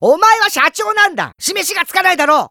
お前は社長なんだ。示しがつかないだろう。